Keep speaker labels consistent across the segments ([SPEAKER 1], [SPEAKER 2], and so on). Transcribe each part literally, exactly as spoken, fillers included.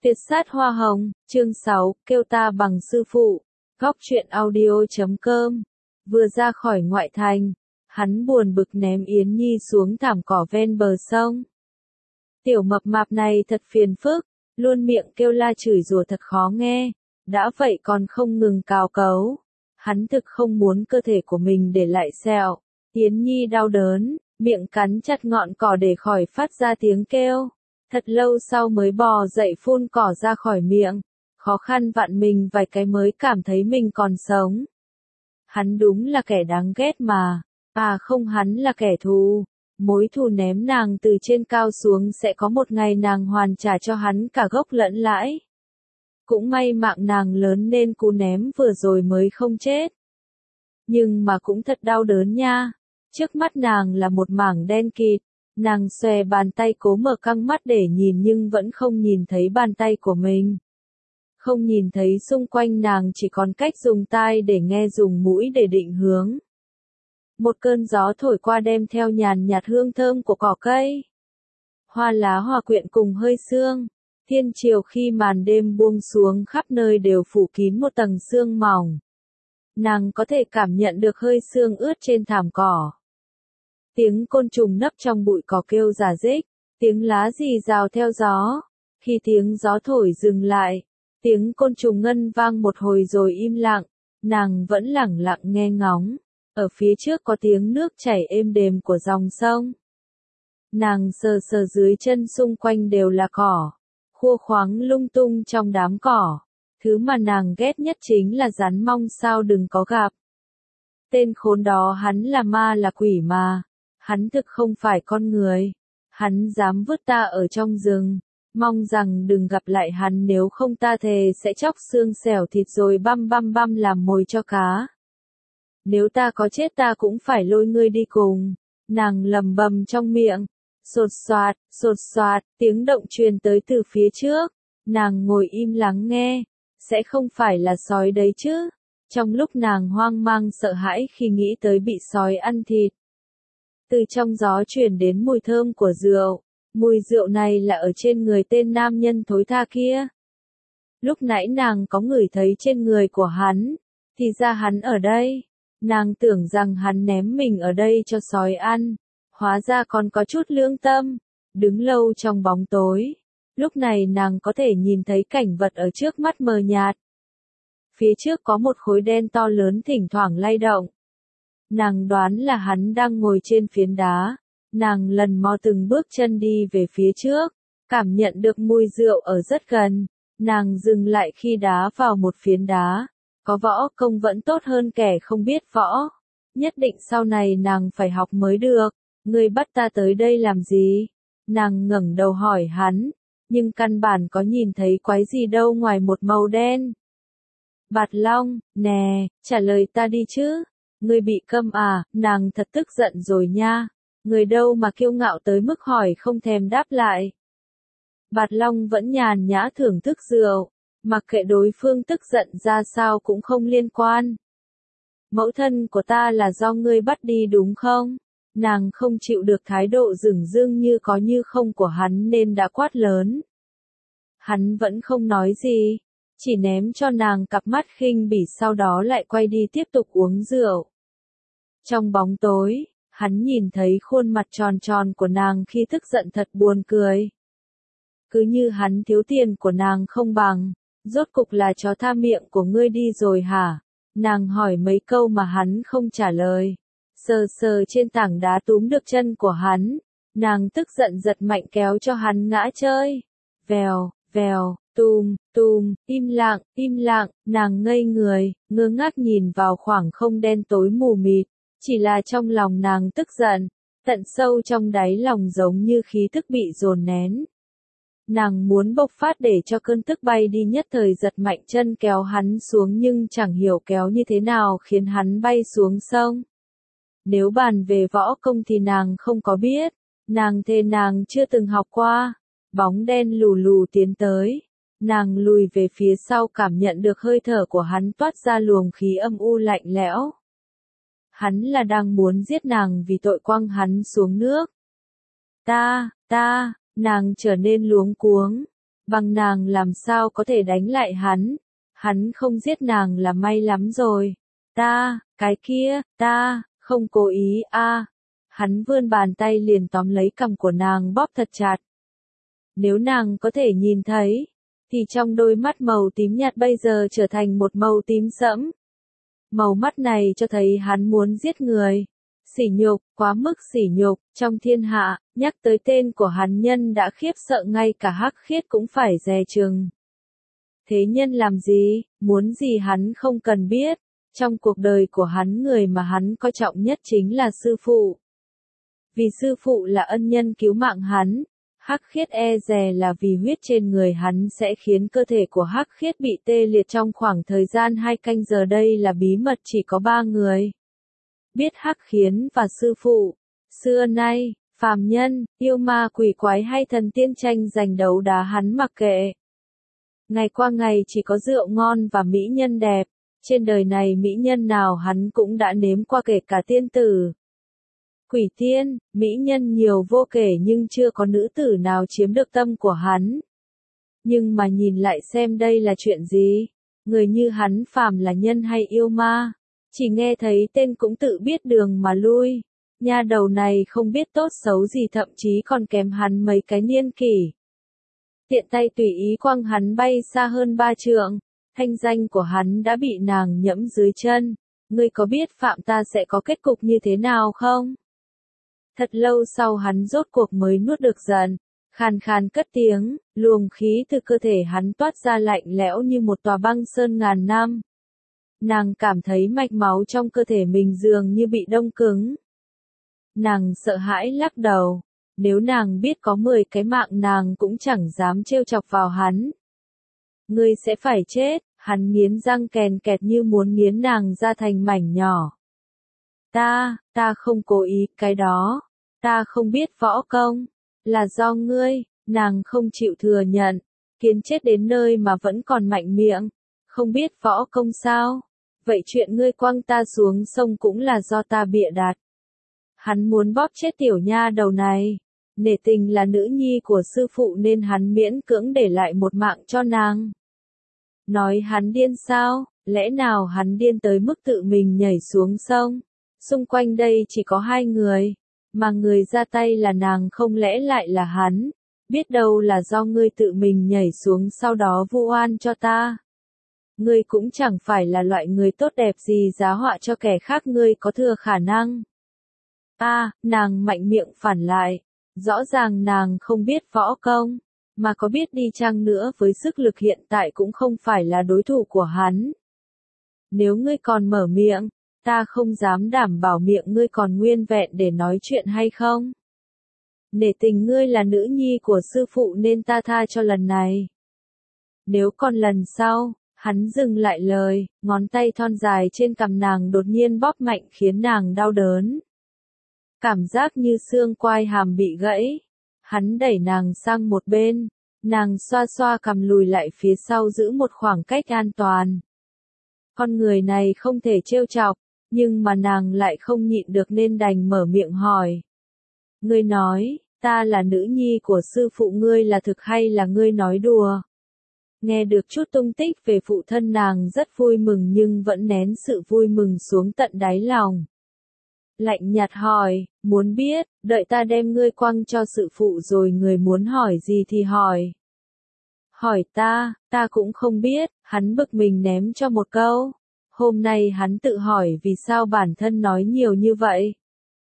[SPEAKER 1] Tuyệt sát hoa hồng, chương sáu, kêu ta bằng sư phụ. Góc truyện audio chấm com. Vừa ra khỏi ngoại thành, hắn buồn bực ném Yến Nhi xuống thảm cỏ ven bờ sông. Tiểu mập mạp này thật phiền phức, luôn miệng kêu la chửi rủa thật khó nghe, đã vậy còn không ngừng cào cấu. Hắn thực không muốn cơ thể của mình để lại sẹo. Yến Nhi đau đớn, miệng cắn chặt ngọn cỏ để khỏi phát ra tiếng kêu. Thật lâu sau mới bò dậy phun cỏ ra khỏi miệng, khó khăn vặn mình vài cái mới cảm thấy mình còn sống. Hắn đúng là kẻ đáng ghét mà, à không, hắn là kẻ thù, mối thù ném nàng từ trên cao xuống sẽ có một ngày nàng hoàn trả cho hắn cả gốc lẫn lãi. Cũng may mạng nàng lớn nên cú ném vừa rồi mới không chết. Nhưng mà cũng thật đau đớn nha, trước mắt nàng là một mảng đen kịt. Nàng xòe bàn tay cố mở căng mắt để nhìn nhưng vẫn không nhìn thấy bàn tay của mình. Không nhìn thấy xung quanh nàng, chỉ còn cách dùng tai để nghe, dùng mũi để định hướng. Một cơn gió thổi qua đem theo nhàn nhạt hương thơm của cỏ cây. Hoa lá hòa quyện cùng hơi sương. Thiên chiều khi màn đêm buông xuống khắp nơi đều phủ kín một tầng sương mỏng. Nàng có thể cảm nhận được hơi sương ướt trên thảm cỏ. Tiếng côn trùng nấp trong bụi cỏ kêu rả rích, tiếng lá rì rào theo gió. Khi tiếng gió thổi dừng lại, tiếng côn trùng ngân vang một hồi rồi im lặng, nàng vẫn lẳng lặng nghe ngóng. Ở phía trước có tiếng nước chảy êm đềm của dòng sông. Nàng sờ sờ dưới chân, xung quanh đều là cỏ, khua khoáng lung tung trong đám cỏ. Thứ mà nàng ghét nhất chính là rắn, mong sao đừng có gặp. Tên khốn đó, hắn là ma là quỷ mà. Hắn thực không phải con người. Hắn dám vứt ta ở trong rừng. Mong rằng đừng gặp lại hắn, nếu không ta thề sẽ chóc xương xẻo thịt rồi băm băm băm làm mồi cho cá. Nếu ta có chết ta cũng phải lôi ngươi đi cùng. Nàng lầm bầm trong miệng. Sột soạt, sột soạt, tiếng động truyền tới từ phía trước. Nàng ngồi im lắng nghe. Sẽ không phải là sói đấy chứ? Trong lúc nàng hoang mang sợ hãi khi nghĩ tới bị sói ăn thịt. Từ trong gió truyền đến mùi thơm của rượu. Mùi rượu này là ở trên người tên nam nhân thối tha kia. Lúc nãy nàng có ngửi thấy trên người của hắn. Thì ra hắn ở đây. Nàng tưởng rằng hắn ném mình ở đây cho sói ăn. Hóa ra còn có chút lương tâm. Đứng lâu trong bóng tối. Lúc này nàng có thể nhìn thấy cảnh vật ở trước mắt mờ nhạt. Phía trước có một khối đen to lớn thỉnh thoảng lay động. Nàng đoán là hắn đang ngồi trên phiến đá. Nàng lần mò từng bước chân đi về phía trước, cảm nhận được mùi rượu ở rất gần. Nàng dừng lại khi đá vào một phiến đá. Có võ công vẫn tốt hơn kẻ không biết võ. Nhất định sau này nàng phải học mới được. Ngươi bắt ta tới đây làm gì? Nàng ngẩng đầu hỏi hắn, nhưng căn bản có nhìn thấy quái gì đâu ngoài một màu đen. Bạt Long, nè, trả lời ta đi chứ. Ngươi bị câm à? Nàng thật tức giận rồi nha. Người đâu mà kiêu ngạo tới mức hỏi không thèm đáp lại. Bạt Long vẫn nhàn nhã thưởng thức rượu, mặc kệ đối phương tức giận ra sao cũng không liên quan. Mẫu thân của ta là do ngươi bắt đi đúng không? Nàng không chịu được thái độ dửng dưng như có như không của hắn nên đã quát lớn. Hắn vẫn không nói gì, chỉ ném cho nàng cặp mắt khinh bỉ, sau đó lại quay đi tiếp tục uống rượu. Trong bóng tối, hắn nhìn thấy khuôn mặt tròn tròn của nàng khi tức giận thật buồn cười. Cứ như hắn thiếu tiền của nàng không bằng. Rốt cục là chó tha miệng của ngươi đi rồi hả? Nàng hỏi mấy câu mà hắn không trả lời. Sờ sờ trên tảng đá túm được chân của hắn. Nàng tức giận giật mạnh kéo cho hắn ngã chơi. Vèo, vèo, tùm, tùm, im lặng, im lặng, nàng ngây người, ngơ ngác nhìn vào khoảng không đen tối mù mịt. Chỉ là trong lòng nàng tức giận, tận sâu trong đáy lòng giống như khí tức bị dồn nén. Nàng muốn bộc phát để cho cơn tức bay đi, nhất thời giật mạnh chân kéo hắn xuống nhưng chẳng hiểu kéo như thế nào khiến hắn bay xuống sông. Nếu bàn về võ công thì nàng không có biết, nàng thề nàng chưa từng học qua. Bóng đen lù lù tiến tới, nàng lùi về phía sau, cảm nhận được hơi thở của hắn toát ra luồng khí âm u lạnh lẽo. Hắn là đang muốn giết nàng vì tội quăng hắn xuống nước. Ta, ta, nàng trở nên luống cuống. Bằng nàng làm sao có thể đánh lại hắn, hắn không giết nàng là may lắm rồi. Ta, cái kia, ta, không cố ý a. Hắn vươn bàn tay liền tóm lấy cằm của nàng bóp thật chặt. Nếu nàng có thể nhìn thấy, thì trong đôi mắt màu tím nhạt bây giờ trở thành một màu tím sẫm. Màu mắt này cho thấy hắn muốn giết người. Sỉ nhục, quá mức sỉ nhục, trong thiên hạ, nhắc tới tên của hắn nhân đã khiếp sợ ngay cả Hắc Khiết cũng phải dè chừng. Thế nhân làm gì, muốn gì hắn không cần biết, trong cuộc đời của hắn người mà hắn coi trọng nhất chính là sư phụ. Vì sư phụ là ân nhân cứu mạng hắn, Hắc Khiết e dè là vì huyết trên người hắn sẽ khiến cơ thể của Hắc Khiết bị tê liệt trong khoảng thời gian hai canh giờ. Đây là bí mật chỉ có ba người biết, Hắc Khiến và sư phụ. Xưa nay, phàm nhân, yêu ma quỷ quái hay thần tiên tranh giành đấu đá hắn mặc kệ. Ngày qua ngày chỉ có rượu ngon và mỹ nhân đẹp, trên đời này mỹ nhân nào hắn cũng đã nếm qua kể cả tiên tử. Quỷ tiên, mỹ nhân nhiều vô kể nhưng chưa có nữ tử nào chiếm được tâm của hắn. Nhưng mà nhìn lại xem đây là chuyện gì? Người như hắn phàm là nhân hay yêu ma? Chỉ nghe thấy tên cũng tự biết đường mà lui. Nha đầu này không biết tốt xấu gì, thậm chí còn kém hắn mấy cái niên kỷ. Tiện tay tùy ý quăng hắn bay xa hơn ba trượng. Thanh danh của hắn đã bị nàng nhẫm dưới chân. Ngươi có biết phạm ta sẽ có kết cục như thế nào không? Thật lâu sau hắn rốt cuộc mới nuốt được giận, khàn khàn cất tiếng, luồng khí từ cơ thể hắn toát ra lạnh lẽo như một tòa băng sơn ngàn năm. Nàng cảm thấy mạch máu trong cơ thể mình dường như bị đông cứng. Nàng sợ hãi lắc đầu, nếu nàng biết có mười cái mạng nàng cũng chẳng dám trêu chọc vào hắn. Ngươi sẽ phải chết, hắn nghiến răng kèn kẹt như muốn nghiến nàng ra thành mảnh nhỏ. Ta, ta không cố ý, cái đó, ta không biết võ công, là do ngươi, nàng không chịu thừa nhận, kiến chết đến nơi mà vẫn còn mạnh miệng, không biết võ công sao, vậy chuyện ngươi quăng ta xuống sông cũng là do ta bịa đặt. Hắn muốn bóp chết tiểu nha đầu này, nể tình là nữ nhi của sư phụ nên hắn miễn cưỡng để lại một mạng cho nàng. Nói hắn điên sao, lẽ nào hắn điên tới mức tự mình nhảy xuống sông? Xung quanh đây chỉ có hai người, mà người ra tay là nàng, không lẽ lại là hắn? Biết đâu là do ngươi tự mình nhảy xuống sau đó vu oan cho ta. Ngươi cũng chẳng phải là loại người tốt đẹp gì giá họa cho kẻ khác, ngươi có thừa khả năng. A, à, nàng mạnh miệng phản lại, rõ ràng nàng không biết võ công, mà có biết đi chăng nữa với sức lực hiện tại cũng không phải là đối thủ của hắn. Nếu ngươi còn mở miệng, ta không dám đảm bảo miệng ngươi còn nguyên vẹn để nói chuyện hay không. Nể tình ngươi là nữ nhi của sư phụ nên ta tha cho lần này. Nếu còn lần sau, hắn dừng lại lời, ngón tay thon dài trên cằm nàng đột nhiên bóp mạnh khiến nàng đau đớn. Cảm giác như xương quai hàm bị gãy. Hắn đẩy nàng sang một bên, nàng xoa xoa cằm lùi lại phía sau giữ một khoảng cách an toàn. Con người này không thể trêu chọc, nhưng mà nàng lại không nhịn được nên đành mở miệng hỏi. Ngươi nói, ta là nữ nhi của sư phụ ngươi là thực hay là ngươi nói đùa? Nghe được chút tung tích về phụ thân nàng rất vui mừng nhưng vẫn nén sự vui mừng xuống tận đáy lòng. Lạnh nhạt hỏi, muốn biết, đợi ta đem ngươi quăng cho sư phụ rồi người muốn hỏi gì thì hỏi. Hỏi ta, ta cũng không biết, hắn bực mình ném cho một câu. Hôm nay hắn tự hỏi vì sao bản thân nói nhiều như vậy.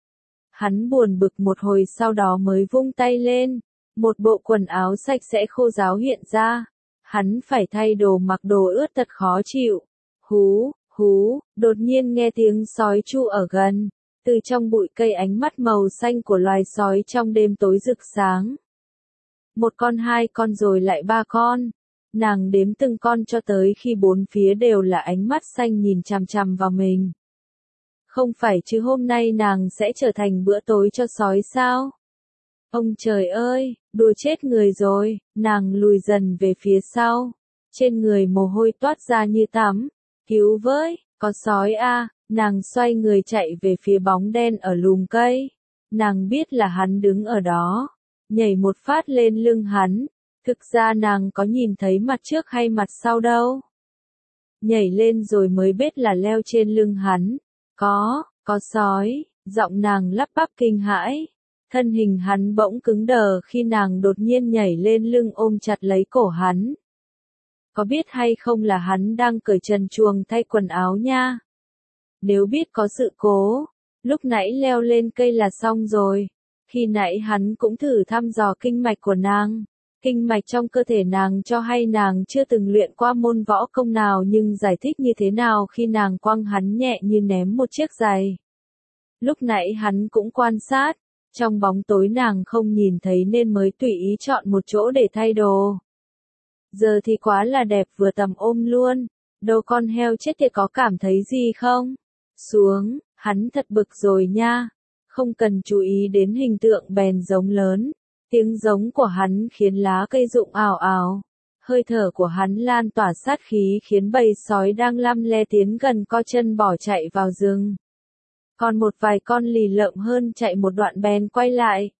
[SPEAKER 1] Hắn buồn bực một hồi sau đó mới vung tay lên, một bộ quần áo sạch sẽ khô ráo hiện ra. Hắn phải thay đồ mặc đồ ướt thật khó chịu. Hú, hú, đột nhiên nghe tiếng sói chu ở gần. Từ trong bụi cây ánh mắt màu xanh của loài sói trong đêm tối rực sáng. Một con, hai con rồi lại ba con. Nàng đếm từng con cho tới khi bốn phía đều là ánh mắt xanh nhìn chằm chằm vào mình. Không phải chứ hôm nay nàng sẽ trở thành bữa tối cho sói sao? Ông trời ơi, đùa chết người rồi, nàng lùi dần về phía sau. Trên người mồ hôi toát ra như tắm. Cứu với, có sói a. À. Nàng xoay người chạy về phía bóng đen ở lùm cây. Nàng biết là hắn đứng ở đó. Nhảy một phát lên lưng hắn. Thực ra nàng có nhìn thấy mặt trước hay mặt sau đâu. Nhảy lên rồi mới biết là leo trên lưng hắn. Có, có sói, giọng nàng lắp bắp kinh hãi. Thân hình hắn bỗng cứng đờ khi nàng đột nhiên nhảy lên lưng ôm chặt lấy cổ hắn. Có biết hay không là hắn đang cởi trần truồng thay quần áo nha. Nếu biết có sự cố, lúc nãy leo lên cây là xong rồi. Khi nãy hắn cũng thử thăm dò kinh mạch của nàng. Kinh mạch trong cơ thể nàng cho hay nàng chưa từng luyện qua môn võ công nào, nhưng giải thích như thế nào khi nàng quăng hắn nhẹ như ném một chiếc giày. Lúc nãy hắn cũng quan sát, trong bóng tối nàng không nhìn thấy nên mới tùy ý chọn một chỗ để thay đồ. Giờ thì quá là đẹp, vừa tầm ôm luôn. Đồ con heo chết tiệt, có cảm thấy gì không? Xuống, hắn thật bực rồi nha. Không cần chú ý đến hình tượng bèn giống lớn. Tiếng giống của hắn khiến lá cây rụng ào ào. Hơi thở của hắn lan tỏa sát khí khiến bầy sói đang lăm le tiến gần co chân bỏ chạy vào rừng. Còn một vài con lì lợm hơn chạy một đoạn bèn quay lại.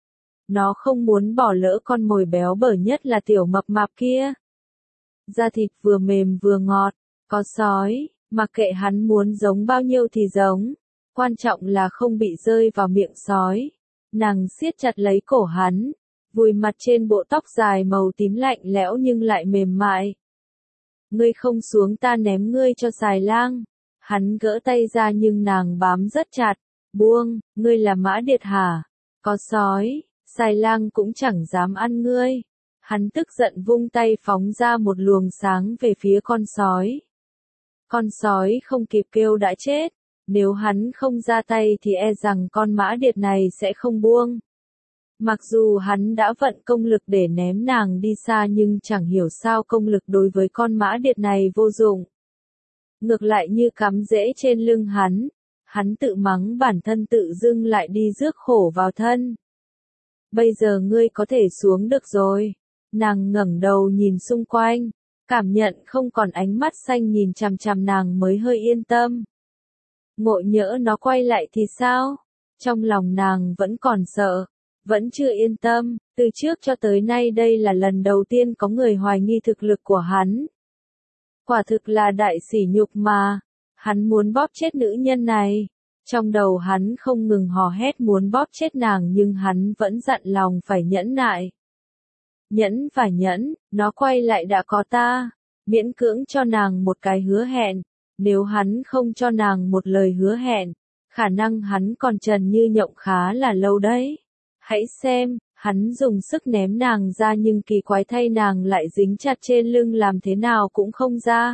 [SPEAKER 1] Nó không muốn bỏ lỡ con mồi béo bở nhất là tiểu mập mạp kia. Da thịt vừa mềm vừa ngọt, có sói, mặc kệ hắn muốn giống bao nhiêu thì giống. Quan trọng là không bị rơi vào miệng sói. Nàng siết chặt lấy cổ hắn, vùi mặt trên bộ tóc dài màu tím lạnh lẽo nhưng lại mềm mại. Ngươi không xuống ta ném ngươi cho xài lang. Hắn gỡ tay ra nhưng nàng bám rất chặt. Buông, ngươi là mã điệt hả? Có sói, xài lang cũng chẳng dám ăn ngươi. Hắn tức giận vung tay phóng ra một luồng sáng về phía con sói. Con sói không kịp kêu đã chết. Nếu hắn không ra tay thì e rằng con mã điệt này sẽ không buông. Mặc dù hắn đã vận công lực để ném nàng đi xa nhưng chẳng hiểu sao công lực đối với con mã điệt này vô dụng. Ngược lại như cắm rễ trên lưng hắn. Hắn tự mắng bản thân tự dưng lại đi rước khổ vào thân. Bây giờ ngươi có thể xuống được rồi. Nàng ngẩng đầu nhìn xung quanh. Cảm nhận không còn ánh mắt xanh nhìn chằm chằm nàng mới hơi yên tâm. Ngộ nhỡ nó quay lại thì sao? Trong lòng nàng vẫn còn sợ, vẫn chưa yên tâm, từ trước cho tới nay đây là lần đầu tiên có người hoài nghi thực lực của hắn. Quả thực là đại sỉ nhục mà, hắn muốn bóp chết nữ nhân này. Trong đầu hắn không ngừng hò hét muốn bóp chết nàng nhưng hắn vẫn dặn lòng phải nhẫn nại. Nhẫn phải nhẫn, nó quay lại đã có ta, miễn cưỡng cho nàng một cái hứa hẹn. Nếu hắn không cho nàng một lời hứa hẹn, khả năng hắn còn trần như nhộng khá là lâu đấy. Hãy xem, hắn dùng sức ném nàng ra nhưng kỳ quái thay nàng lại dính chặt trên lưng làm thế nào cũng không ra.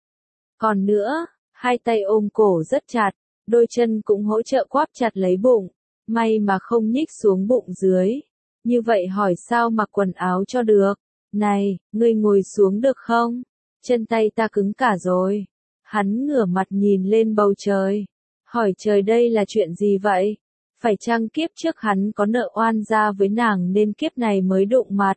[SPEAKER 1] Còn nữa, hai tay ôm cổ rất chặt, đôi chân cũng hỗ trợ quáp chặt lấy bụng, may mà không nhích xuống bụng dưới. Như vậy hỏi sao mặc quần áo cho được? Này, ngươi ngồi xuống được không? Chân tay ta cứng cả rồi. Hắn ngửa mặt nhìn lên bầu trời. Hỏi trời đây là chuyện gì vậy? Phải chăng kiếp trước hắn có nợ oan gia với nàng nên kiếp này mới đụng mặt?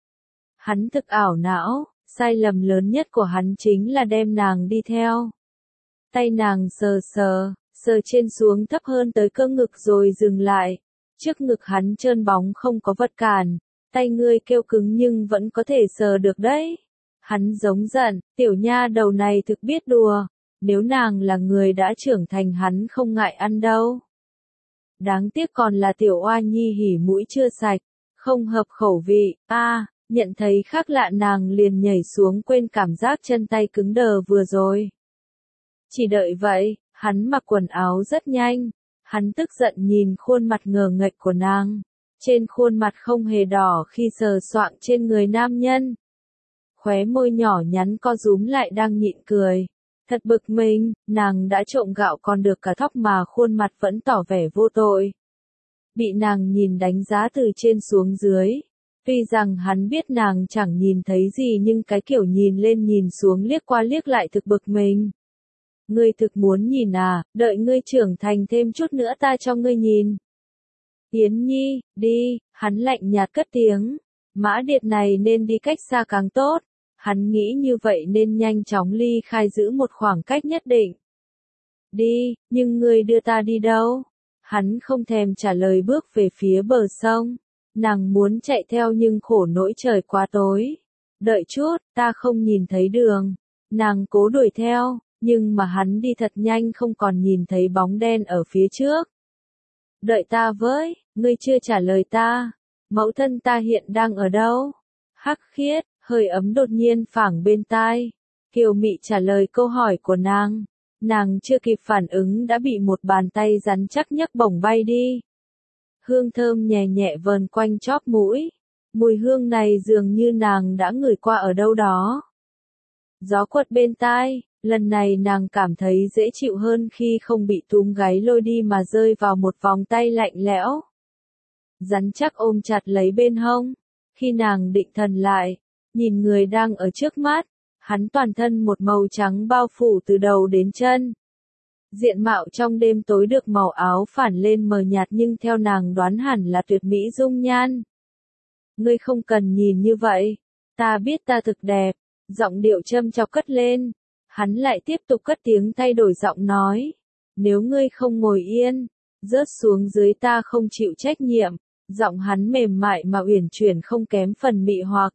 [SPEAKER 1] Hắn thực ảo não, sai lầm lớn nhất của hắn chính là đem nàng đi theo. Tay nàng sờ sờ, sờ trên xuống thấp hơn tới cơ ngực rồi dừng lại. Trước ngực hắn trơn bóng không có vật cản, tay ngươi kêu cứng nhưng vẫn có thể sờ được đấy. Hắn giống giận, tiểu nha đầu này thực biết đùa, nếu nàng là người đã trưởng thành hắn không ngại ăn đâu. Đáng tiếc còn là tiểu oa nhi hỉ mũi chưa sạch, không hợp khẩu vị, a à, nhận thấy khác lạ nàng liền nhảy xuống quên cảm giác chân tay cứng đờ vừa rồi. Chỉ đợi vậy, hắn mặc quần áo rất nhanh, hắn tức giận nhìn khuôn mặt ngờ nghệch của nàng, trên khuôn mặt không hề đỏ khi sờ soạng trên người nam nhân. Khóe môi nhỏ nhắn co rúm lại đang nhịn cười. Thật bực mình, nàng đã trộm gạo còn được cả thóc mà khuôn mặt vẫn tỏ vẻ vô tội. Bị nàng nhìn đánh giá từ trên xuống dưới. Tuy rằng hắn biết nàng chẳng nhìn thấy gì nhưng cái kiểu nhìn lên nhìn xuống liếc qua liếc lại thực bực mình. Ngươi thực muốn nhìn à, đợi ngươi trưởng thành thêm chút nữa ta cho ngươi nhìn. Yến Nhi, đi, hắn lạnh nhạt cất tiếng. Mã điệt này nên đi cách xa càng tốt. Hắn nghĩ như vậy nên nhanh chóng ly khai giữ một khoảng cách nhất định. Đi, nhưng ngươi đưa ta đi đâu? Hắn không thèm trả lời bước về phía bờ sông. Nàng muốn chạy theo nhưng khổ nỗi trời quá tối. Đợi chút, ta không nhìn thấy đường. Nàng cố đuổi theo, nhưng mà hắn đi thật nhanh không còn nhìn thấy bóng đen ở phía trước. Đợi ta với, ngươi chưa trả lời ta. Mẫu thân ta hiện đang ở đâu? Hắc Khiết, hơi ấm đột nhiên phảng bên tai. Kiều Mị trả lời câu hỏi của nàng. Nàng chưa kịp phản ứng đã bị một bàn tay rắn chắc nhấc bổng bay đi. Hương thơm nhẹ nhẹ vờn quanh chóp mũi. Mùi hương này dường như nàng đã ngửi qua ở đâu đó. Gió quật bên tai, lần này nàng cảm thấy dễ chịu hơn khi không bị túm gáy lôi đi mà rơi vào một vòng tay lạnh lẽo. Rắn chắc ôm chặt lấy bên hông. Khi nàng định thần lại, nhìn người đang ở trước mắt, hắn toàn thân một màu trắng bao phủ từ đầu đến chân. Diện mạo trong đêm tối được màu áo phản lên mờ nhạt nhưng theo nàng đoán hẳn là tuyệt mỹ dung nhan. Ngươi không cần nhìn như vậy, ta biết ta thực đẹp, giọng điệu châm chọc cất lên. Hắn lại tiếp tục cất tiếng thay đổi giọng nói. Nếu ngươi không ngồi yên, rớt xuống dưới ta không chịu trách nhiệm. Giọng hắn mềm mại mà uyển chuyển không kém phần mị hoặc.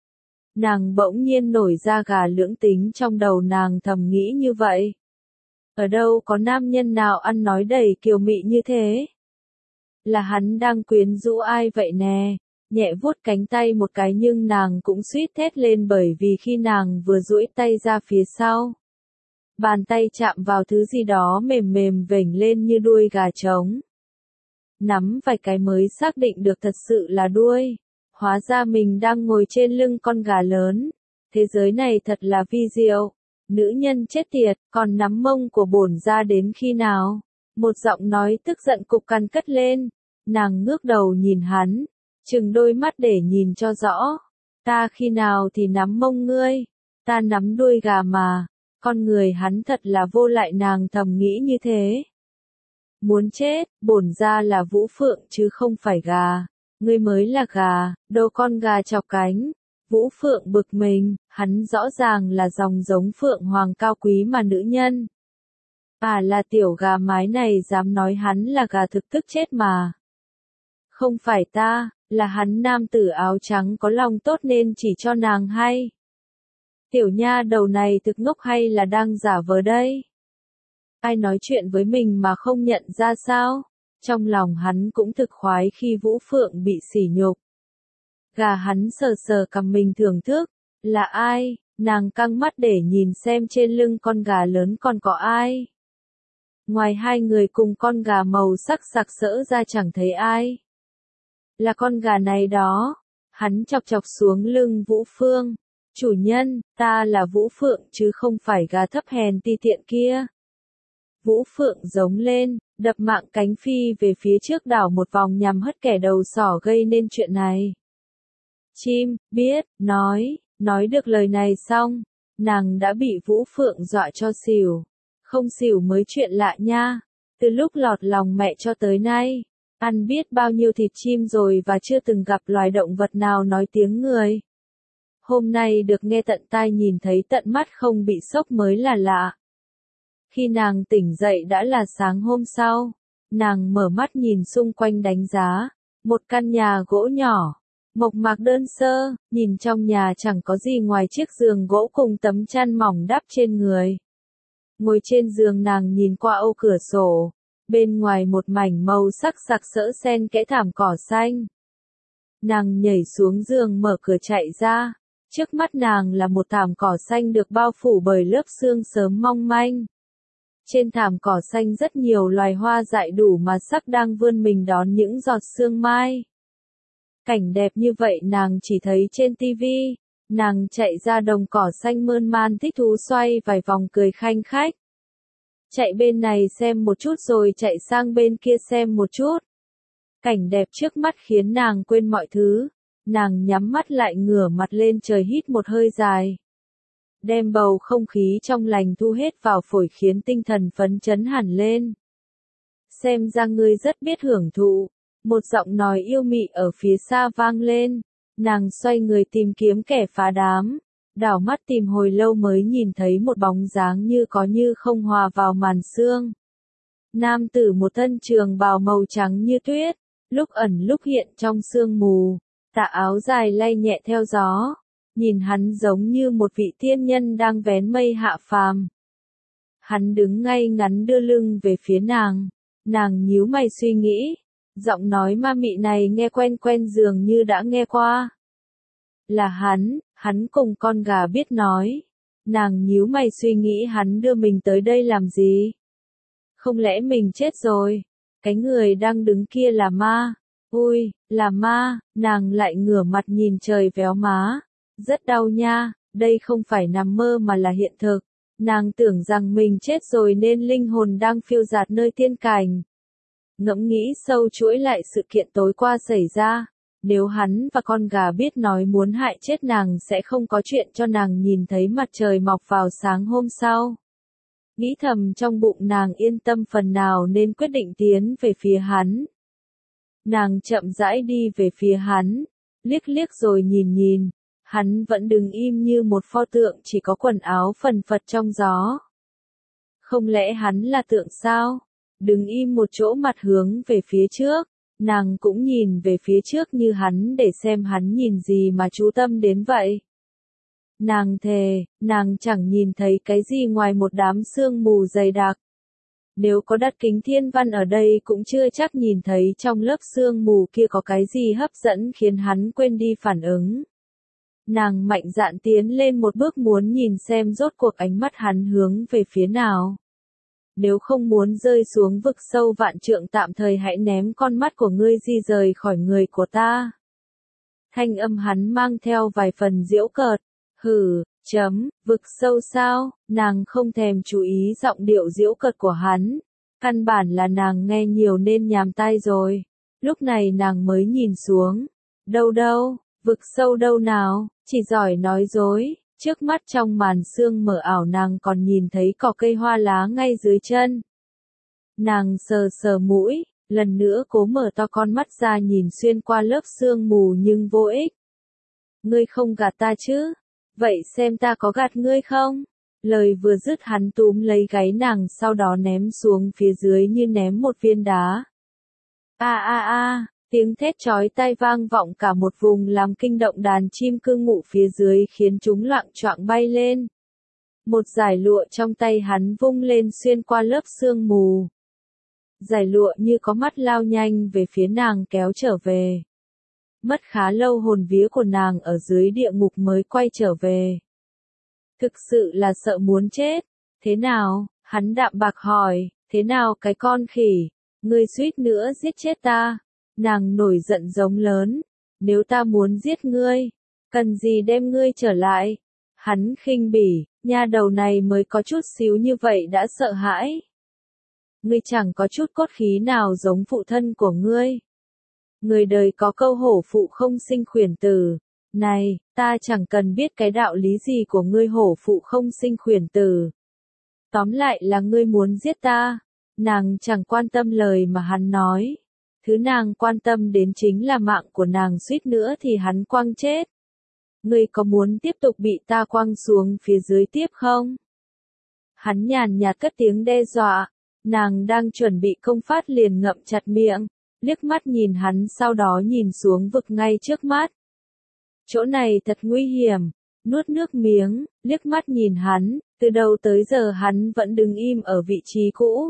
[SPEAKER 1] Nàng bỗng nhiên nổi da gà lưỡng tính trong đầu nàng thầm nghĩ như vậy. Ở đâu có nam nhân nào ăn nói đầy kiều mị như thế? Là hắn đang quyến rũ ai vậy nè? Nhẹ vuốt cánh tay một cái nhưng nàng cũng suýt thét lên bởi vì khi nàng vừa duỗi tay ra phía sau. Bàn tay chạm vào thứ gì đó mềm mềm vểnh lên như đuôi gà trống. Nắm vài cái mới xác định được thật sự là đuôi. Hóa ra mình đang ngồi trên lưng con gà lớn. Thế giới này thật là vi diệu. Nữ nhân chết tiệt, còn nắm mông của bổn ra đến khi nào? Một giọng nói tức giận cục cằn cất lên. Nàng ngước đầu nhìn hắn, chừng đôi mắt để nhìn cho rõ. Ta khi nào thì nắm mông ngươi? Ta nắm đuôi gà mà. Con người hắn thật là vô lại, nàng thầm nghĩ như thế. Muốn chết, bổn ra là Vũ Phượng chứ không phải gà. Ngươi mới là gà, đâu con gà chọc cánh. Vũ Phượng bực mình, hắn rõ ràng là dòng giống Phượng Hoàng cao quý mà nữ nhân. À là tiểu gà mái này dám nói hắn là gà thực tức chết mà. Không phải ta, là hắn nam tử áo trắng có lòng tốt nên chỉ cho nàng hay. Tiểu nha đầu này thực ngốc hay là đang giả vờ đây? Ai nói chuyện với mình mà không nhận ra sao? Trong lòng hắn cũng thực khoái khi Vũ Phượng bị sỉ nhục. Gà hắn sờ sờ cằm mình thưởng thức. Là ai? Nàng căng mắt để nhìn xem trên lưng con gà lớn còn có ai. Ngoài hai người cùng con gà màu sắc sặc sỡ ra chẳng thấy ai. Là con gà này đó. Hắn chọc chọc xuống lưng Vũ Phương. Chủ nhân, ta là Vũ Phượng chứ không phải gà thấp hèn ti tiện kia. Vũ Phượng giống lên, đập mạng cánh phi về phía trước đảo một vòng nhằm hất kẻ đầu sỏ gây nên chuyện này. Chim, biết, nói, nói được lời này xong, nàng đã bị Vũ Phượng dọa cho xỉu. Không xỉu mới chuyện lạ nha. Từ lúc lọt lòng mẹ cho tới nay, ăn biết bao nhiêu thịt chim rồi và chưa từng gặp loài động vật nào nói tiếng người. Hôm nay được nghe tận tai nhìn thấy tận mắt không bị sốc mới là lạ. Khi nàng tỉnh dậy đã là sáng hôm sau, nàng mở mắt nhìn xung quanh đánh giá, một căn nhà gỗ nhỏ, mộc mạc đơn sơ, nhìn trong nhà chẳng có gì ngoài chiếc giường gỗ cùng tấm chăn mỏng đắp trên người. Ngồi trên giường nàng nhìn qua ô cửa sổ, bên ngoài một mảnh màu sắc sặc sỡ xen kẽ thảm cỏ xanh. Nàng nhảy xuống giường mở cửa chạy ra. Trước mắt nàng là một thảm cỏ xanh được bao phủ bởi lớp sương sớm mong manh. Trên thảm cỏ xanh rất nhiều loài hoa dại đủ mà sắc đang vươn mình đón những giọt sương mai. Cảnh đẹp như vậy nàng chỉ thấy trên tivi. Nàng chạy ra đồng cỏ xanh mơn man thích thú xoay vài vòng cười khanh khách. Chạy bên này xem một chút rồi chạy sang bên kia xem một chút. Cảnh đẹp trước mắt khiến nàng quên mọi thứ. Nàng nhắm mắt lại ngửa mặt lên trời hít một hơi dài. Đem bầu không khí trong lành thu hết vào phổi khiến tinh thần phấn chấn hẳn lên. Xem ra ngươi rất biết hưởng thụ. Một giọng nói yêu mị ở phía xa vang lên. Nàng xoay người tìm kiếm kẻ phá đám. Đảo mắt tìm hồi lâu mới nhìn thấy một bóng dáng như có như không hòa vào màn sương. Nam tử một thân trường bào màu trắng như tuyết. lúc ẩn lúc hiện trong sương mù, tà áo dài lay nhẹ theo gió, nhìn hắn giống như một vị tiên nhân đang vén mây hạ phàm. Hắn đứng ngay ngắn đưa lưng về phía nàng, nàng nhíu mày suy nghĩ, giọng nói ma mị này nghe quen quen dường như đã nghe qua. Là hắn, hắn cùng con gà biết nói. Nàng nhíu mày suy nghĩ hắn đưa mình tới đây làm gì? Không lẽ mình chết rồi? Cái người đang đứng kia là ma? Ui, là ma, nàng lại ngửa mặt nhìn trời véo má. Rất đau nha, đây không phải nằm mơ mà là hiện thực. Nàng tưởng rằng mình chết rồi nên linh hồn đang phiêu dạt nơi tiên cảnh. Ngẫm nghĩ sâu chuỗi lại sự kiện tối qua xảy ra. Nếu hắn và con gà biết nói muốn hại chết nàng sẽ không có chuyện cho nàng nhìn thấy mặt trời mọc vào sáng hôm sau. Nghĩ thầm trong bụng nàng yên tâm phần nào nên quyết định tiến về phía hắn. Nàng chậm rãi đi về phía hắn, liếc liếc rồi nhìn nhìn, hắn vẫn đứng im như một pho tượng chỉ có quần áo phần phật trong gió. Không lẽ hắn là tượng sao? Đứng im một chỗ mặt hướng về phía trước. Nàng cũng nhìn về phía trước như hắn để xem hắn nhìn gì mà chú tâm đến vậy. Nàng thề, nàng chẳng nhìn thấy cái gì ngoài một đám sương mù dày đặc. Nếu có đặt kính thiên văn ở đây cũng chưa chắc nhìn thấy trong lớp sương mù kia có cái gì hấp dẫn khiến hắn quên đi phản ứng. Nàng mạnh dạn tiến lên một bước muốn nhìn xem rốt cuộc ánh mắt hắn hướng về phía nào. Nếu không muốn rơi xuống vực sâu vạn trượng tạm thời hãy ném con mắt của ngươi di rời khỏi người của ta. Thanh âm hắn mang theo vài phần giễu cợt. Hừ, chấm, vực sâu sao? Nàng không thèm chú ý giọng điệu giễu cợt của hắn. Căn bản là nàng nghe nhiều nên nhàm tai rồi. Lúc này nàng mới nhìn xuống. Đâu đâu, vực sâu đâu nào, chỉ giỏi nói dối. Trước mắt trong màn sương mờ ảo nàng còn nhìn thấy cỏ cây hoa lá ngay dưới chân. Nàng sờ sờ mũi, lần nữa cố mở to con mắt ra nhìn xuyên qua lớp sương mù nhưng vô ích. Ngươi không gạt ta chứ? Vậy xem ta có gạt ngươi không? Lời vừa dứt hắn túm lấy gáy nàng sau đó ném xuống phía dưới như ném một viên đá. A a a, tiếng thét chói tai vang vọng cả một vùng làm kinh động đàn chim cư ngụ phía dưới khiến chúng loạng choạng bay lên. Một dải lụa trong tay hắn vung lên xuyên qua lớp sương mù. Dải lụa như có mắt lao nhanh về phía nàng kéo trở về. Mất khá lâu hồn vía của nàng ở dưới địa ngục mới quay trở về. Thực sự là sợ muốn chết. Thế nào? Hắn đạm bạc hỏi. Thế nào cái con khỉ? Ngươi suýt nữa giết chết ta. Nàng nổi giận giống lớn. Nếu ta muốn giết ngươi, cần gì đem ngươi trở lại? Hắn khinh bỉ, nha đầu này mới có chút xíu như vậy đã sợ hãi. Ngươi chẳng có chút cốt khí nào giống phụ thân của ngươi. Người đời có câu hổ phụ không sinh khuyển tử. Này, ta chẳng cần biết cái đạo lý gì của ngươi hổ phụ không sinh khuyển tử. Tóm lại là ngươi muốn giết ta. Nàng chẳng quan tâm lời mà hắn nói. Thứ nàng quan tâm đến chính là mạng của nàng suýt nữa thì hắn quăng chết. Ngươi có muốn tiếp tục bị ta quăng xuống phía dưới tiếp không? Hắn nhàn nhạt cất tiếng đe dọa. Nàng đang chuẩn bị công phát liền ngậm chặt miệng, liếc mắt nhìn hắn sau đó nhìn xuống vực ngay trước mắt. Chỗ này thật nguy hiểm, nuốt nước miếng, liếc mắt nhìn hắn, từ đầu tới giờ hắn vẫn đứng im ở vị trí cũ.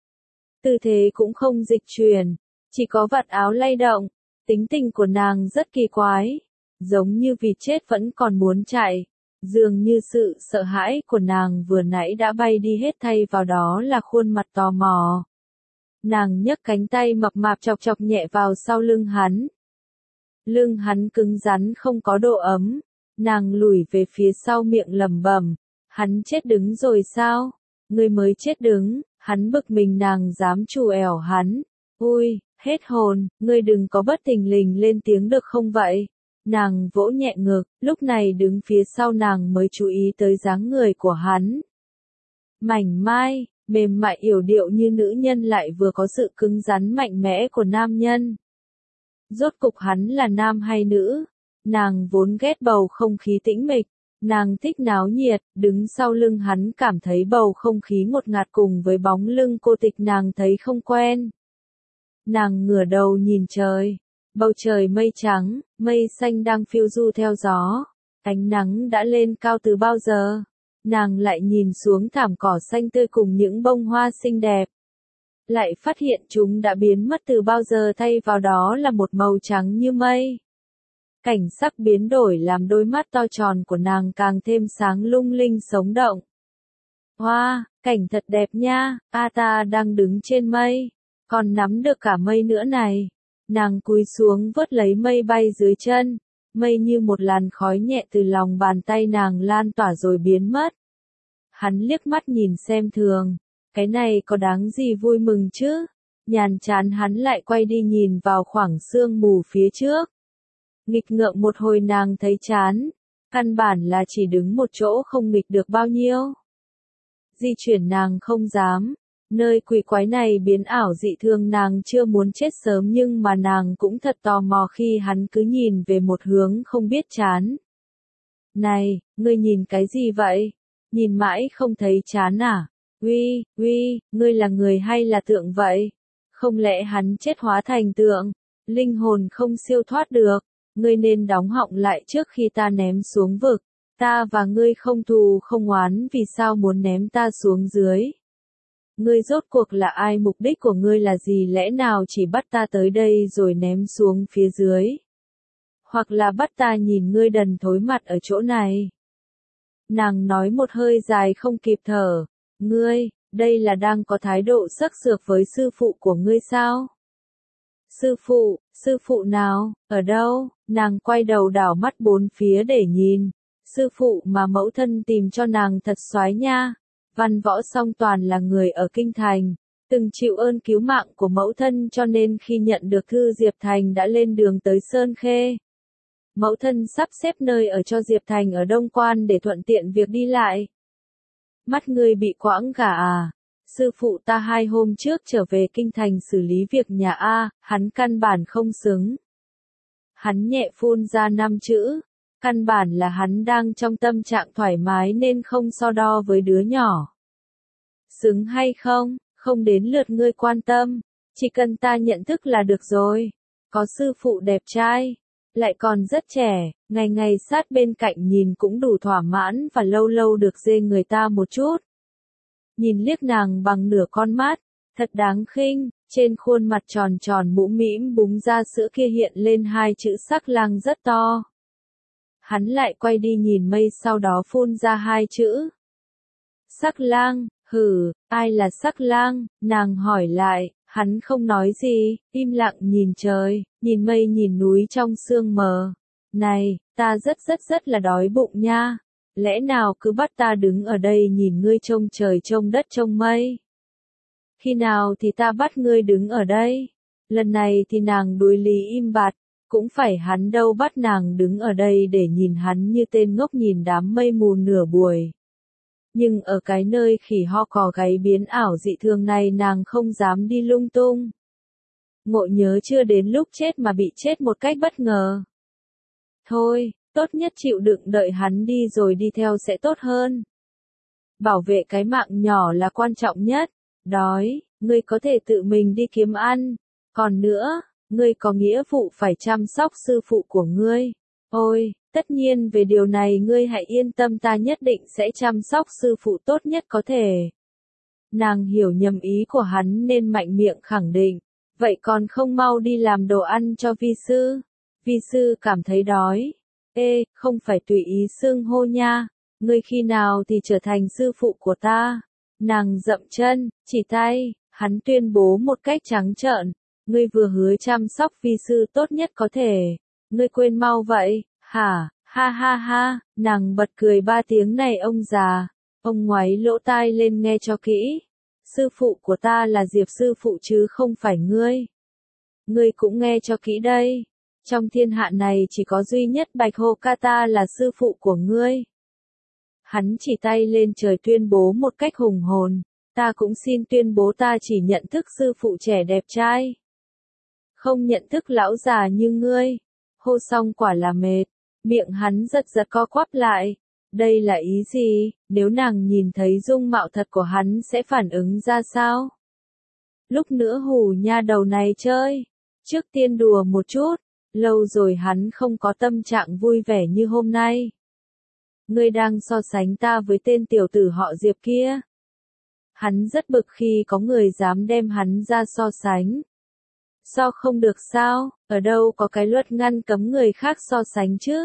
[SPEAKER 1] Tư thế cũng không dịch chuyển, chỉ có vạt áo lay động, tính tình của nàng rất kỳ quái, giống như vịt chết vẫn còn muốn chạy. Dường như sự sợ hãi của nàng vừa nãy đã bay đi hết thay vào đó là khuôn mặt tò mò. Nàng nhấc cánh tay mập mạp chọc chọc nhẹ vào sau lưng hắn. Lưng hắn cứng rắn không có độ ấm. Nàng lùi về phía sau miệng lẩm bẩm. Hắn chết đứng rồi sao? Ngươi mới chết đứng. Hắn bực mình nàng dám trù ẻo hắn. Ui, hết hồn, ngươi đừng có bất thình lình lên tiếng được không vậy? Nàng vỗ nhẹ ngực, lúc này đứng phía sau nàng mới chú ý tới dáng người của hắn. Mảnh mai, mềm mại yểu điệu như nữ nhân lại vừa có sự cứng rắn mạnh mẽ của nam nhân. Rốt cục hắn là nam hay nữ? Nàng vốn ghét bầu không khí tĩnh mịch, nàng thích náo nhiệt, đứng sau lưng hắn cảm thấy bầu không khí ngột ngạt cùng với bóng lưng cô tịch nàng thấy không quen. Nàng ngửa đầu nhìn trời. Bầu trời mây trắng, mây xanh đang phiêu du theo gió. Ánh nắng đã lên cao từ bao giờ. Nàng lại nhìn xuống thảm cỏ xanh tươi cùng những bông hoa xinh đẹp. Lại phát hiện chúng đã biến mất từ bao giờ, thay vào đó là một màu trắng như mây. Cảnh sắc biến đổi làm đôi mắt to tròn của nàng càng thêm sáng lung linh sống động. Hoa, wow, cảnh thật đẹp nha, a ta đang đứng trên mây, còn nắm được cả mây nữa này. Nàng cúi xuống vớt lấy mây bay dưới chân, mây như một làn khói nhẹ từ lòng bàn tay nàng lan tỏa rồi biến mất. Hắn liếc mắt nhìn xem thường, cái này có đáng gì vui mừng chứ? Nhàn chán hắn lại quay đi nhìn vào khoảng sương mù phía trước. Nghịch ngợm một hồi nàng thấy chán, căn bản là chỉ đứng một chỗ không nghịch được bao nhiêu. Di chuyển nàng không dám, nơi quỷ quái này biến ảo dị thường, nàng chưa muốn chết sớm nhưng mà nàng cũng thật tò mò khi hắn cứ nhìn về một hướng không biết chán. Này, ngươi nhìn cái gì vậy? Nhìn mãi không thấy chán à? Uy, uy, ngươi là người hay là tượng vậy? Không lẽ hắn chết hóa thành tượng? Linh hồn không siêu thoát được. Ngươi nên đóng họng lại trước khi ta ném xuống vực. Ta và ngươi không thù không oán, vì sao muốn ném ta xuống dưới? Ngươi rốt cuộc là ai, mục đích của ngươi là gì, lẽ nào chỉ bắt ta tới đây rồi ném xuống phía dưới? Hoặc là bắt ta nhìn ngươi đần thối mặt ở chỗ này? Nàng nói một hơi dài không kịp thở. Ngươi, đây là đang có thái độ sắc sược với sư phụ của ngươi sao? Sư phụ, sư phụ nào, ở đâu? Nàng quay đầu đảo mắt bốn phía để nhìn. Sư phụ mà mẫu thân tìm cho nàng thật soái nha. Văn Võ Song toàn là người ở Kinh Thành, từng chịu ơn cứu mạng của mẫu thân cho nên khi nhận được thư Diệp Thành đã lên đường tới Sơn Khê. Mẫu thân sắp xếp nơi ở cho Diệp Thành ở Đông Quan để thuận tiện việc đi lại. Mắt ngươi bị quãng gà à? Sư phụ ta hai hôm trước trở về Kinh Thành xử lý việc nhà A, hắn căn bản không xứng. Hắn nhẹ phun ra năm chữ, căn bản là hắn đang trong tâm trạng thoải mái nên không so đo với đứa nhỏ. Xứng hay không, không đến lượt ngươi quan tâm, chỉ cần ta nhận thức là được rồi. Có sư phụ đẹp trai, lại còn rất trẻ, ngày ngày sát bên cạnh nhìn cũng đủ thỏa mãn và lâu lâu được dê người ta một chút. Nhìn liếc nàng bằng nửa con mắt, thật đáng khinh, trên khuôn mặt tròn tròn mũm mĩm búng ra sữa kia hiện lên hai chữ Sắc Lang rất to. Hắn lại quay đi nhìn mây, sau đó phun ra hai chữ. Sắc Lang, hử, ai là Sắc Lang? Nàng hỏi lại, hắn không nói gì, im lặng nhìn trời, nhìn mây nhìn núi trong sương mờ. Này, ta rất rất rất là đói bụng nha. Lẽ nào cứ bắt ta đứng ở đây nhìn ngươi trông trời trông đất trông mây? Khi nào thì ta bắt ngươi đứng ở đây? Lần này thì nàng đuối lý im bặt, cũng phải hắn đâu bắt nàng đứng ở đây để nhìn hắn như tên ngốc nhìn đám mây mù nửa buổi. Nhưng ở cái nơi khỉ ho cò gáy biến ảo dị thường này nàng không dám đi lung tung. Ngộ nhớ chưa đến lúc chết mà bị chết một cách bất ngờ. Thôi, tốt nhất chịu đựng đợi hắn đi rồi đi theo sẽ tốt hơn. Bảo vệ cái mạng nhỏ là quan trọng nhất. Đói, ngươi có thể tự mình đi kiếm ăn. Còn nữa, ngươi có nghĩa vụ phải chăm sóc sư phụ của ngươi. Ôi, tất nhiên về điều này ngươi hãy yên tâm, ta nhất định sẽ chăm sóc sư phụ tốt nhất có thể. Nàng hiểu nhầm ý của hắn nên mạnh miệng khẳng định. Vậy còn không mau đi làm đồ ăn cho vi sư. Vi sư cảm thấy đói. Ê, không phải tùy ý xưng hô nha. Ngươi khi nào thì trở thành sư phụ của ta? Nàng dậm chân, chỉ tay, hắn tuyên bố một cách trắng trợn. Ngươi vừa hứa chăm sóc vi sư tốt nhất có thể. Ngươi quên mau vậy, hả? Ha ha ha, nàng bật cười ba tiếng, này ông già. Ông ngoáy lỗ tai lên nghe cho kỹ. Sư phụ của ta là Diệp sư phụ chứ không phải ngươi. Ngươi cũng nghe cho kỹ đây. Trong thiên hạ này chỉ có duy nhất Bạch Hồ Kata là sư phụ của ngươi. Hắn chỉ tay lên trời tuyên bố một cách hùng hồn. Ta cũng xin tuyên bố ta chỉ nhận thức sư phụ trẻ đẹp trai. Không nhận thức lão già như ngươi. Hô xong quả là mệt. Miệng hắn giật giật co quắp lại. Đây là ý gì? Nếu nàng nhìn thấy dung mạo thật của hắn sẽ phản ứng ra sao? lúc nữa hù nha đầu này chơi. Trước tiên đùa một chút, lâu rồi hắn không có tâm trạng vui vẻ như hôm nay. Ngươi đang so sánh ta với tên tiểu tử họ Diệp kia. Hắn rất bực khi có người dám đem hắn ra so sánh. So không được sao, ở đâu có cái luật ngăn cấm người khác so sánh chứ.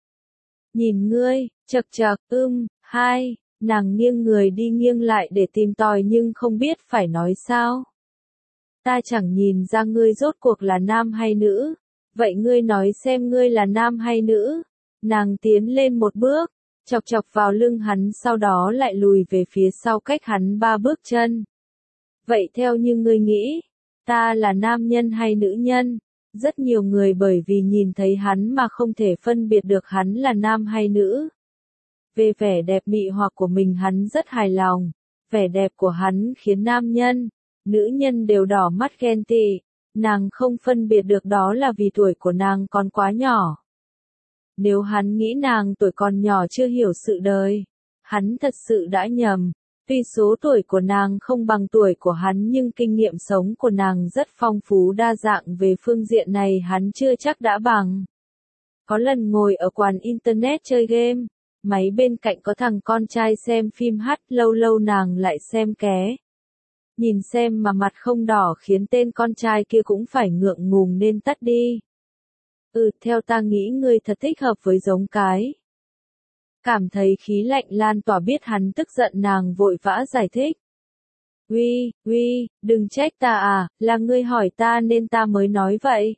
[SPEAKER 1] Nhìn ngươi, chật chật, ưm, hai, nàng nghiêng người đi nghiêng lại để tìm tòi nhưng không biết phải nói sao. Ta chẳng nhìn ra ngươi rốt cuộc là nam hay nữ, vậy ngươi nói xem ngươi là nam hay nữ. Nàng tiến lên một bước, chọc chọc vào lưng hắn sau đó lại lùi về phía sau cách hắn ba bước chân. Vậy theo như ngươi nghĩ, ta là nam nhân hay nữ nhân? Rất nhiều người bởi vì nhìn thấy hắn mà không thể phân biệt được hắn là nam hay nữ. Về vẻ đẹp mị hoặc của mình hắn rất hài lòng. Vẻ đẹp của hắn khiến nam nhân, nữ nhân đều đỏ mắt ghen tị. Nàng không phân biệt được đó là vì tuổi của nàng còn quá nhỏ. Nếu hắn nghĩ nàng tuổi còn nhỏ chưa hiểu sự đời, hắn thật sự đã nhầm. Tuy số tuổi của nàng không bằng tuổi của hắn nhưng kinh nghiệm sống của nàng rất phong phú đa dạng về phương diện này hắn chưa chắc đã bằng. Có lần ngồi ở quán internet chơi game, máy bên cạnh có thằng con trai xem phim hát, lâu lâu nàng lại xem ké. Nhìn xem mà mặt không đỏ khiến tên con trai kia cũng phải ngượng ngùng nên tắt đi. Ừ, theo ta nghĩ ngươi thật thích hợp với giống cái. Cảm thấy khí lạnh lan tỏa biết hắn tức giận nàng vội vã giải thích. Uy, uy, đừng trách ta à, là ngươi hỏi ta nên ta mới nói vậy.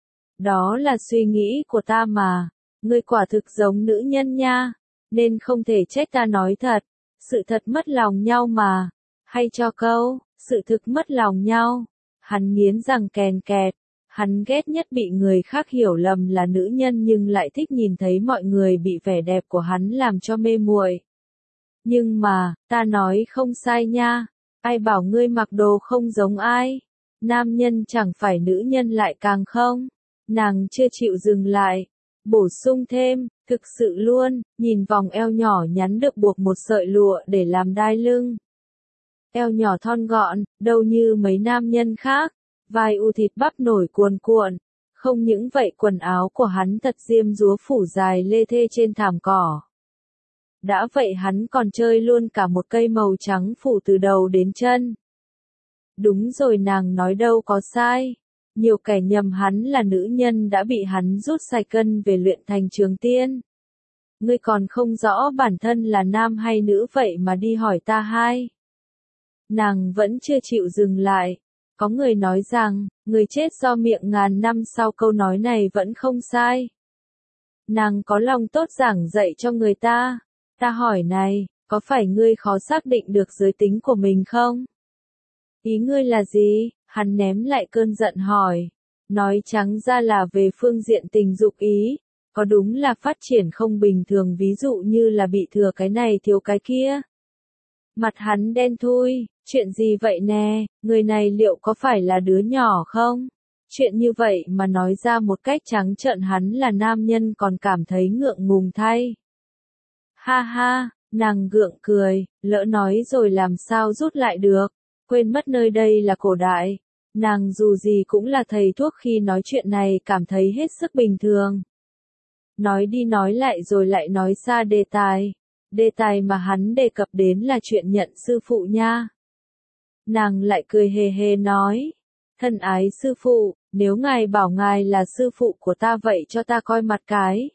[SPEAKER 1] Đó là suy nghĩ của ta mà, ngươi quả thực giống nữ nhân nha, nên không thể trách ta nói thật, sự thật mất lòng nhau mà, hay cho câu, sự thực mất lòng nhau. Hắn nghiến răng kèn kẹt. Hắn ghét nhất bị người khác hiểu lầm là nữ nhân nhưng lại thích nhìn thấy mọi người bị vẻ đẹp của hắn làm cho mê muội. Nhưng mà, ta nói không sai nha, ai bảo ngươi mặc đồ không giống ai, nam nhân chẳng phải nữ nhân lại càng không. Nàng chưa chịu dừng lại, bổ sung thêm, thực sự luôn, nhìn vòng eo nhỏ nhắn được buộc một sợi lụa để làm đai lưng. Eo nhỏ thon gọn, đâu như mấy nam nhân khác. Vai u thịt bắp nổi cuồn cuộn, không những vậy quần áo của hắn thật diêm dúa phủ dài lê thê trên thảm cỏ. Đã vậy hắn còn chơi luôn cả một cây màu trắng phủ từ đầu đến chân. Đúng rồi nàng nói đâu có sai, nhiều kẻ nhầm hắn là nữ nhân đã bị hắn rút sạch cân về luyện thành trường tiên. Ngươi còn không rõ bản thân là nam hay nữ vậy mà đi hỏi ta hai. Nàng vẫn chưa chịu dừng lại. Có người nói rằng, người chết do miệng ngàn năm sau câu nói này vẫn không sai. Nàng có lòng tốt giảng dạy cho người ta. Ta hỏi này, có phải ngươi khó xác định được giới tính của mình không? Ý ngươi là gì? Hắn ném lại cơn giận hỏi. Nói trắng ra là về phương diện tình dục ý. Có đúng là phát triển không bình thường ví dụ như là bị thừa cái này thiếu cái kia? Mặt hắn đen thui, chuyện gì vậy nè, người này liệu có phải là đứa nhỏ không? Chuyện như vậy mà nói ra một cách trắng trợn hắn là nam nhân còn cảm thấy ngượng ngùng thay. Ha ha, nàng gượng cười, lỡ nói rồi làm sao rút lại được, quên mất nơi đây là cổ đại. Nàng dù gì cũng là thầy thuốc khi nói chuyện này cảm thấy hết sức bình thường. Nói đi nói lại rồi lại nói xa đề tài. Đề tài mà hắn đề cập đến là chuyện nhận sư phụ nha. Nàng lại cười hề hề nói. Thân ái sư phụ, nếu ngài bảo ngài là sư phụ của ta vậy cho ta coi mặt cái.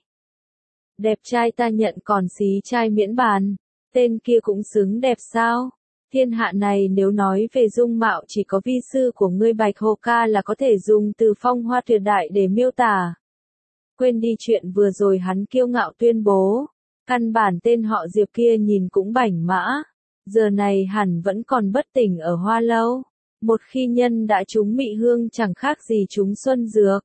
[SPEAKER 1] Đẹp trai ta nhận còn xí trai miễn bàn. Tên kia cũng xứng đẹp sao? Thiên hạ này nếu nói về dung mạo chỉ có vi sư của ngươi Bạch Hồ Ca là có thể dùng từ phong hoa tuyệt đại để miêu tả. Quên đi chuyện vừa rồi hắn kiêu ngạo tuyên bố. Căn bản tên họ Diệp kia nhìn cũng bảnh mã. Giờ này hẳn vẫn còn bất tỉnh ở Hoa Lâu. Một khi nhân đã trúng mị hương chẳng khác gì trúng xuân dược.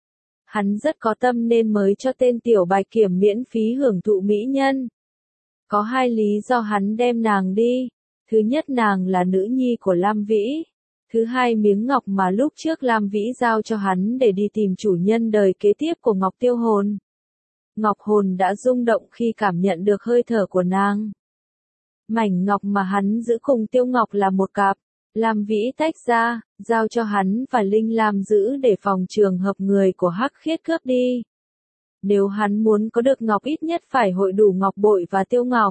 [SPEAKER 1] Hắn rất có tâm nên mới cho tên Tiểu Bạch Kiểm miễn phí hưởng thụ mỹ nhân. Có hai lý do hắn đem nàng đi. Thứ nhất nàng là nữ nhi của Lam Vĩ. Thứ hai miếng ngọc mà lúc trước Lam Vĩ giao cho hắn để đi tìm chủ nhân đời kế tiếp của Ngọc Tiêu Hồn. Ngọc Hồn đã rung động khi cảm nhận được hơi thở của nàng. Mảnh ngọc mà hắn giữ cùng Tiêu Ngọc là một cặp. Lam Vĩ tách ra, giao cho hắn và Linh Lam giữ để phòng trường hợp người của Hắc Khiết cướp đi. Nếu hắn muốn có được ngọc ít nhất phải hội đủ ngọc bội và tiêu ngọc.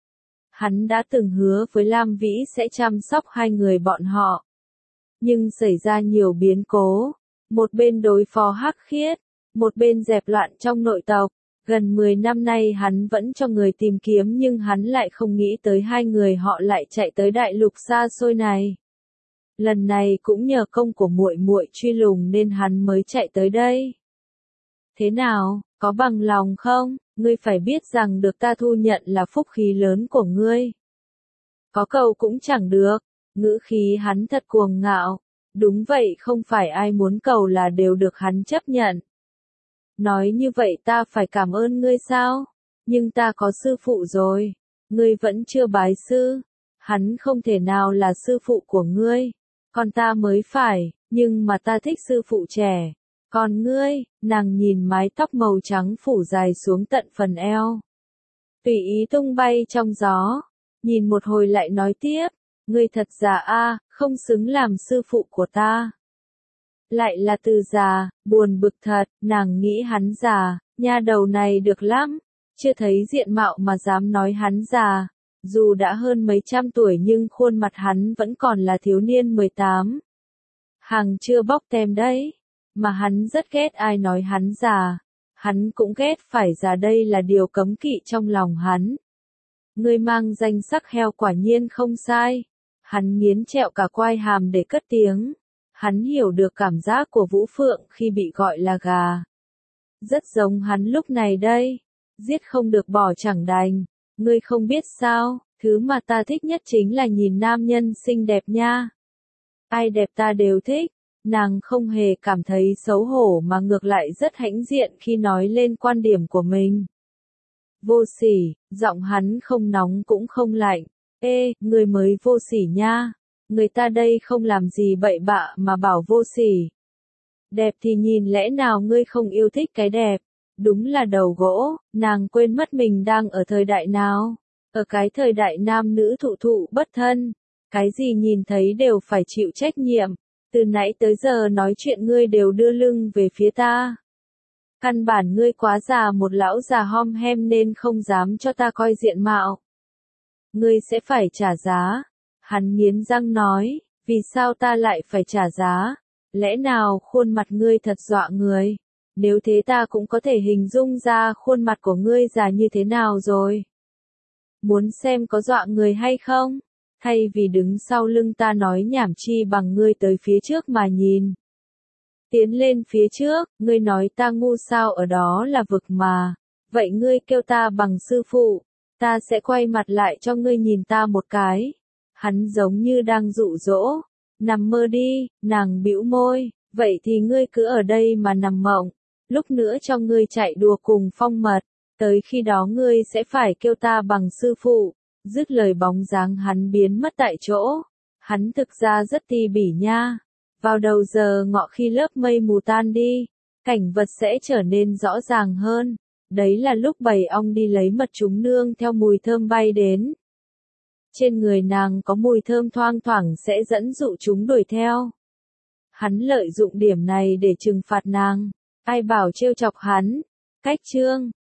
[SPEAKER 1] Hắn đã từng hứa với Lam Vĩ sẽ chăm sóc hai người bọn họ. Nhưng xảy ra nhiều biến cố. Một bên đối phó Hắc Khiết, một bên dẹp loạn trong nội tộc. Gần mười năm nay hắn vẫn cho người tìm kiếm nhưng hắn lại không nghĩ tới hai người họ lại chạy tới đại lục xa xôi này. Lần này cũng nhờ công của muội muội truy lùng nên hắn mới chạy tới đây. Thế nào, có bằng lòng không? Ngươi phải biết rằng được ta thu nhận là phúc khí lớn của ngươi. Có cầu cũng chẳng được, ngữ khí hắn thật cuồng ngạo. Đúng vậy, không phải ai muốn cầu là đều được hắn chấp nhận. Nói như vậy ta phải cảm ơn ngươi sao? Nhưng ta có sư phụ rồi. Ngươi vẫn chưa bái sư. Hắn không thể nào là sư phụ của ngươi. Còn ta mới phải, nhưng mà ta thích sư phụ trẻ. Còn ngươi, nàng nhìn mái tóc màu trắng phủ dài xuống tận phần eo. Tùy ý tung bay trong gió. Nhìn một hồi lại nói tiếp. Ngươi thật già a, không xứng làm sư phụ của ta. Lại là từ già, buồn bực thật, nàng nghĩ hắn già, nha đầu này được lắm, chưa thấy diện mạo mà dám nói hắn già, dù đã hơn mấy trăm tuổi nhưng khuôn mặt hắn vẫn còn là thiếu niên mười tám. Hàng chưa bóc tem đấy, mà hắn rất ghét ai nói hắn già, hắn cũng ghét phải già, đây là điều cấm kỵ trong lòng hắn. Ngươi mang danh sắc heo quả nhiên không sai, hắn nghiến trẹo cả quai hàm để cất tiếng. Hắn hiểu được cảm giác của Vũ Phượng khi bị gọi là gà. Rất giống hắn lúc này đây. Giết không được bỏ chẳng đành. Ngươi không biết sao, thứ mà ta thích nhất chính là nhìn nam nhân xinh đẹp nha. Ai đẹp ta đều thích. Nàng không hề cảm thấy xấu hổ mà ngược lại rất hãnh diện khi nói lên quan điểm của mình. Vô sỉ, giọng hắn không nóng cũng không lạnh. Ê, ngươi mới vô sỉ nha. Người ta đây không làm gì bậy bạ mà bảo vô sỉ. Đẹp thì nhìn lẽ nào ngươi không yêu thích cái đẹp. Đúng là đầu gỗ, nàng quên mất mình đang ở thời đại nào. Ở cái thời đại nam nữ thụ thụ bất thân. Cái gì nhìn thấy đều phải chịu trách nhiệm. Từ nãy tới giờ nói chuyện ngươi đều đưa lưng về phía ta. Căn bản ngươi quá già, một lão già hom hem nên không dám cho ta coi diện mạo. Ngươi sẽ phải trả giá. Hắn nghiến răng nói, vì sao ta lại phải trả giá? Lẽ nào khuôn mặt ngươi thật dọa người? Nếu thế ta cũng có thể hình dung ra khuôn mặt của ngươi già như thế nào rồi. Muốn xem có dọa người hay không? Thay vì đứng sau lưng ta nói nhảm chi bằng ngươi tới phía trước mà nhìn. Tiến lên phía trước, ngươi nói ta ngu sao, ở đó là vực mà. Vậy ngươi kêu ta bằng sư phụ, ta sẽ quay mặt lại cho ngươi nhìn ta một cái. Hắn giống như đang dụ dỗ. Nằm mơ đi, nàng bĩu môi, vậy thì ngươi cứ ở đây mà nằm mộng. Lúc nữa cho ngươi chạy đùa cùng Phong Mật, tới khi đó ngươi sẽ phải kêu ta bằng sư phụ. Dứt lời bóng dáng hắn biến mất tại chỗ. Hắn thực ra rất ti bỉ nha. Vào đầu giờ ngọ khi lớp mây mù tan đi, cảnh vật sẽ trở nên rõ ràng hơn. Đấy là lúc bầy ong đi lấy mật chúng nương theo mùi thơm bay đến. Trên người nàng có mùi thơm thoang thoảng sẽ dẫn dụ chúng đuổi theo. Hắn lợi dụng điểm này để trừng phạt nàng. Ai bảo trêu chọc hắn. Cách chương